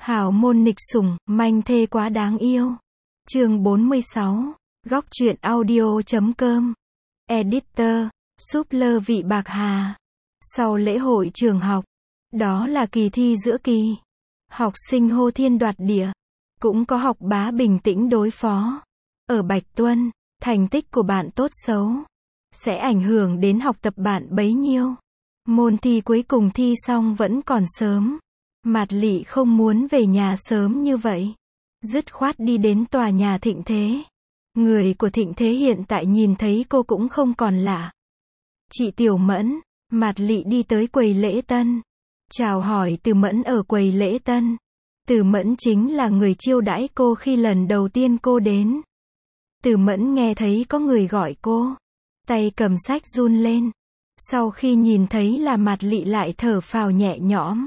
Hào môn nghịch sủng, manh thê quá đáng yêu. Chương 46. Góc truyện audio.com. Editor, Super Vị Bạc Hà. Sau lễ hội trường học, đó là kỳ thi giữa kỳ. Học sinh hô thiên đoạt địa. Cũng có học bá bình tĩnh đối phó. Ở Bạch Tuân, thành tích của bạn tốt xấu sẽ ảnh hưởng đến học tập bạn bấy nhiêu. Môn thi cuối cùng thi xong vẫn còn sớm. Mạt Lị không muốn về nhà sớm như vậy. Dứt khoát đi đến tòa nhà Thịnh Thế. Người của Thịnh Thế hiện tại nhìn thấy cô cũng không còn lạ. Chị Tiểu Mẫn. Mạt Lị đi tới quầy lễ tân. Chào hỏi Từ Mẫn ở quầy lễ tân. Từ Mẫn chính là người chiêu đãi cô khi lần đầu tiên cô đến. Từ Mẫn nghe thấy có người gọi cô. Tay cầm sách run lên. Sau khi nhìn thấy là Mạt Lị lại thở phào nhẹ nhõm.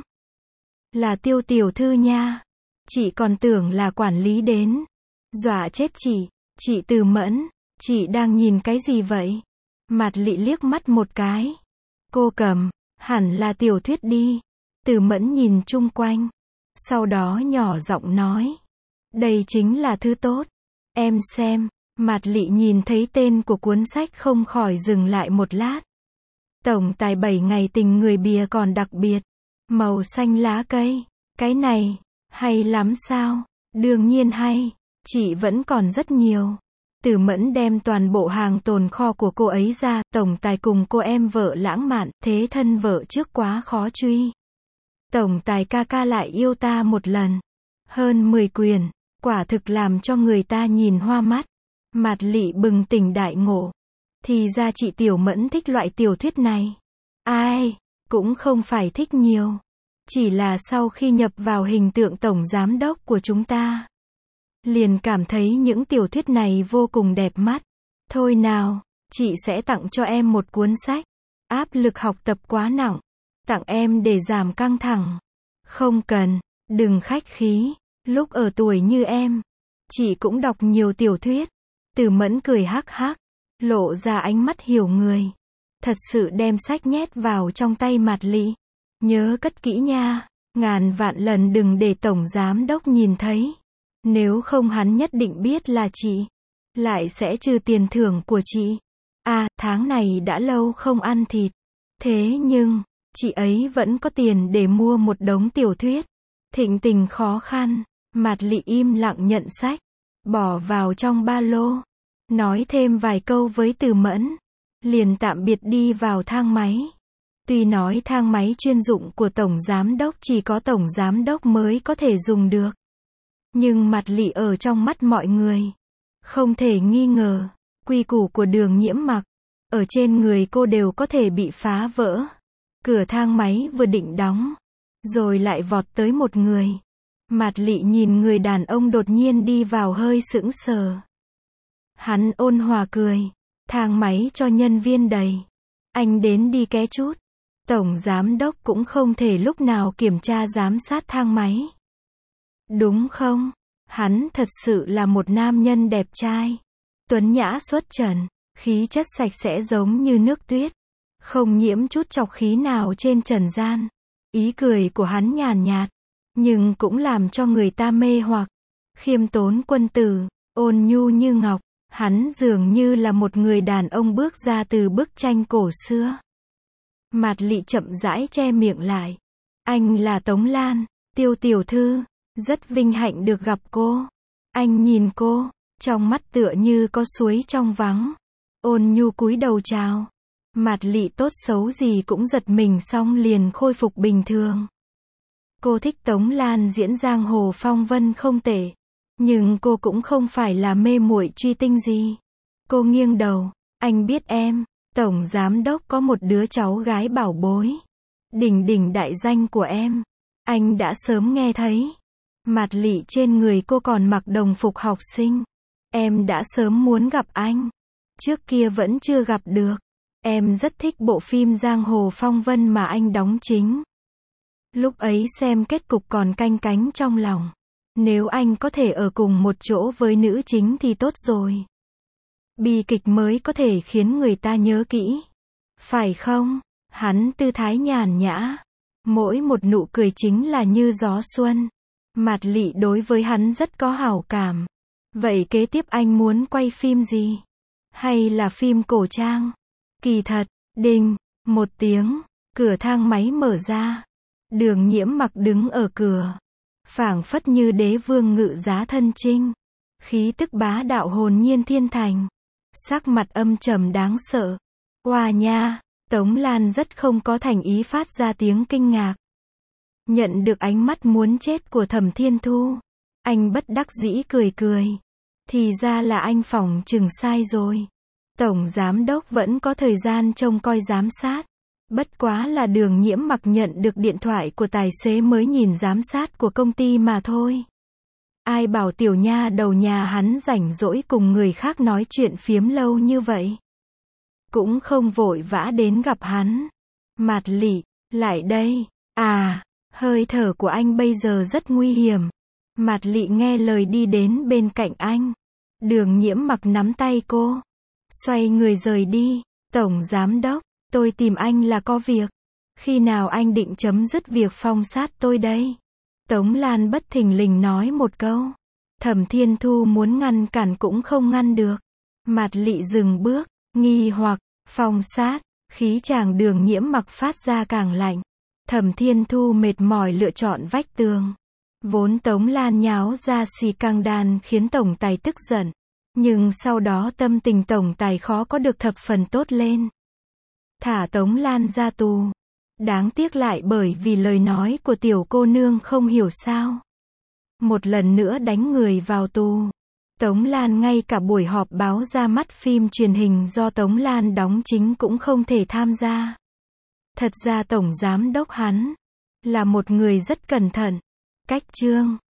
Là Tiêu tiểu thư nha. Chị còn tưởng là quản lý đến. Dọa chết chị. Chị Từ Mẫn, chị đang nhìn cái gì vậy? Mạt Lị liếc mắt một cái. Cô cầm, hẳn là tiểu thuyết đi. Từ Mẫn nhìn chung quanh. Sau đó nhỏ giọng nói. Đây chính là thứ tốt. Em xem. Mạt Lị nhìn thấy tên của cuốn sách không khỏi dừng lại một lát. Tổng tài 7 ngày tình người bìa còn đặc biệt. Màu xanh lá cây. Cái này, hay lắm sao? Đương nhiên hay. Chị vẫn còn rất nhiều. Từ Mẫn đem toàn bộ hàng tồn kho của cô ấy ra. Tổng tài cùng cô em vợ lãng mạn. Thế thân vợ trước quá khó truy. Tổng tài ca ca lại yêu ta một lần. Hơn 10 quyển. Quả thực làm cho người ta nhìn hoa mắt. Mạt Lị bừng tỉnh đại ngộ. Thì ra chị Tiểu Mẫn thích loại tiểu thuyết này. Ai, cũng không phải thích nhiều. Chỉ là sau khi nhập vào hình tượng tổng giám đốc của chúng ta, liền cảm thấy những tiểu thuyết này vô cùng đẹp mắt. Thôi nào, chị sẽ tặng cho em một cuốn sách. Áp lực học tập quá nặng. Tặng em để giảm căng thẳng. Không cần, đừng khách khí. Lúc ở tuổi như em, chị cũng đọc nhiều tiểu thuyết. Từ Mẫn cười hắc hắc, lộ ra ánh mắt hiểu người. Thật sự đem sách nhét vào trong tay Mạt Lị. Nhớ cất kỹ nha, ngàn vạn lần đừng để tổng giám đốc nhìn thấy. Nếu không hắn nhất định biết là chị, lại sẽ trừ tiền thưởng của chị. À, tháng này đã lâu không ăn thịt. Thế nhưng, chị ấy vẫn có tiền để mua một đống tiểu thuyết. Thịnh tình khó khăn, Mạt Lị im lặng nhận sách, bỏ vào trong ba lô. Nói thêm vài câu với Từ Mẫn, liền tạm biệt đi vào thang máy. Tuy nói thang máy chuyên dụng của tổng giám đốc chỉ có tổng giám đốc mới có thể dùng được. Nhưng Mạt Lị ở trong mắt mọi người, không thể nghi ngờ, quy củ của Đường Nhiễm Mặc, ở trên người cô đều có thể bị phá vỡ. Cửa thang máy vừa định đóng, rồi lại vọt tới một người. Mạt Lị nhìn người đàn ông đột nhiên đi vào hơi sững sờ. Hắn ôn hòa cười, thang máy cho nhân viên đầy. Anh đến đi ké chút. Tổng giám đốc cũng không thể lúc nào kiểm tra giám sát thang máy. Đúng không? Hắn thật sự là một nam nhân đẹp trai. Tuấn nhã xuất trần, khí chất sạch sẽ giống như nước tuyết. Không nhiễm chút trọc khí nào trên trần gian. Ý cười của hắn nhàn nhạt, nhưng cũng làm cho người ta mê hoặc. Khiêm tốn quân tử, ôn nhu như ngọc. Hắn dường như là một người đàn ông bước ra từ bức tranh cổ xưa. Mạt Lị chậm rãi che miệng lại. Anh là Tống Lan, Tiêu tiểu thư, rất vinh hạnh được gặp cô. Anh nhìn cô, trong mắt tựa như có suối trong vắng. Ôn nhu cúi đầu chào. Mạt Lị tốt xấu gì cũng giật mình xong liền khôi phục bình thường. Cô thích Tống Lan diễn giang hồ phong vân không tệ. Nhưng cô cũng không phải là mê muội truy tinh gì. Cô nghiêng đầu. Anh biết em, tổng giám đốc có một đứa cháu gái bảo bối. Đỉnh đỉnh đại danh của em. Anh đã sớm nghe thấy. Mạt Lị trên người cô còn mặc đồng phục học sinh. Em đã sớm muốn gặp anh. Trước kia vẫn chưa gặp được. Em rất thích bộ phim Giang Hồ Phong Vân mà anh đóng chính. Lúc ấy xem kết cục còn canh cánh trong lòng. Nếu anh có thể ở cùng một chỗ với nữ chính thì tốt rồi. Bi kịch mới có thể khiến người ta nhớ kỹ. Phải không? Hắn tư thái nhàn nhã. Mỗi một nụ cười chính là như gió xuân. Mạt Lị đối với hắn rất có hảo cảm. Vậy kế tiếp anh muốn quay phim gì? Hay là phim cổ trang? Kỳ thật, đinh, một tiếng, cửa thang máy mở ra. Đường Nhiễm Mặc đứng ở cửa. Phảng phất như đế vương ngự giá thân chinh. Khí tức bá đạo hồn nhiên thiên thành. Sắc mặt âm trầm đáng sợ. Oa nha, Tống Lan rất không có thành ý phát ra tiếng kinh ngạc. Nhận được ánh mắt muốn chết của Thẩm Thiên Thu. Anh bất đắc dĩ cười cười. Thì ra là anh phỏng chừng sai rồi. Tổng giám đốc vẫn có thời gian trông coi giám sát. Bất quá là Đường Nhiễm Mặc nhận được điện thoại của tài xế mới nhìn giám sát của công ty mà thôi. Ai bảo tiểu nha đầu nhà hắn rảnh rỗi cùng người khác nói chuyện phiếm lâu như vậy. Cũng không vội vã đến gặp hắn. Mạt Lị, lại đây. À, hơi thở của anh bây giờ rất nguy hiểm. Mạt Lị nghe lời đi đến bên cạnh anh. Đường Nhiễm Mặc nắm tay cô. Xoay người rời đi. Tổng giám đốc, tôi tìm anh là có việc. Khi nào anh định chấm dứt việc phong sát tôi đây? Tống Lan bất thình lình nói một câu. Thẩm Thiên Thu muốn ngăn cản cũng không ngăn được. Mạt Lị dừng bước, nghi hoặc, phong sát, khí chàng Đường Nhiễm Mặc phát ra càng lạnh. Thẩm Thiên Thu mệt mỏi lựa chọn vách tường. Vốn Tống Lan nháo ra xì căng đan khiến tổng tài tức giận. Nhưng sau đó tâm tình tổng tài khó có được thập phần tốt lên. Thả Tống Lan ra tù. Đáng tiếc lại bởi vì lời nói của tiểu cô nương không hiểu sao. Một lần nữa đánh người vào tù. Tống Lan ngay cả buổi họp báo ra mắt phim truyền hình do Tống Lan đóng chính cũng không thể tham gia. Thật ra tổng giám đốc hắn là một người rất cẩn thận. Cách chương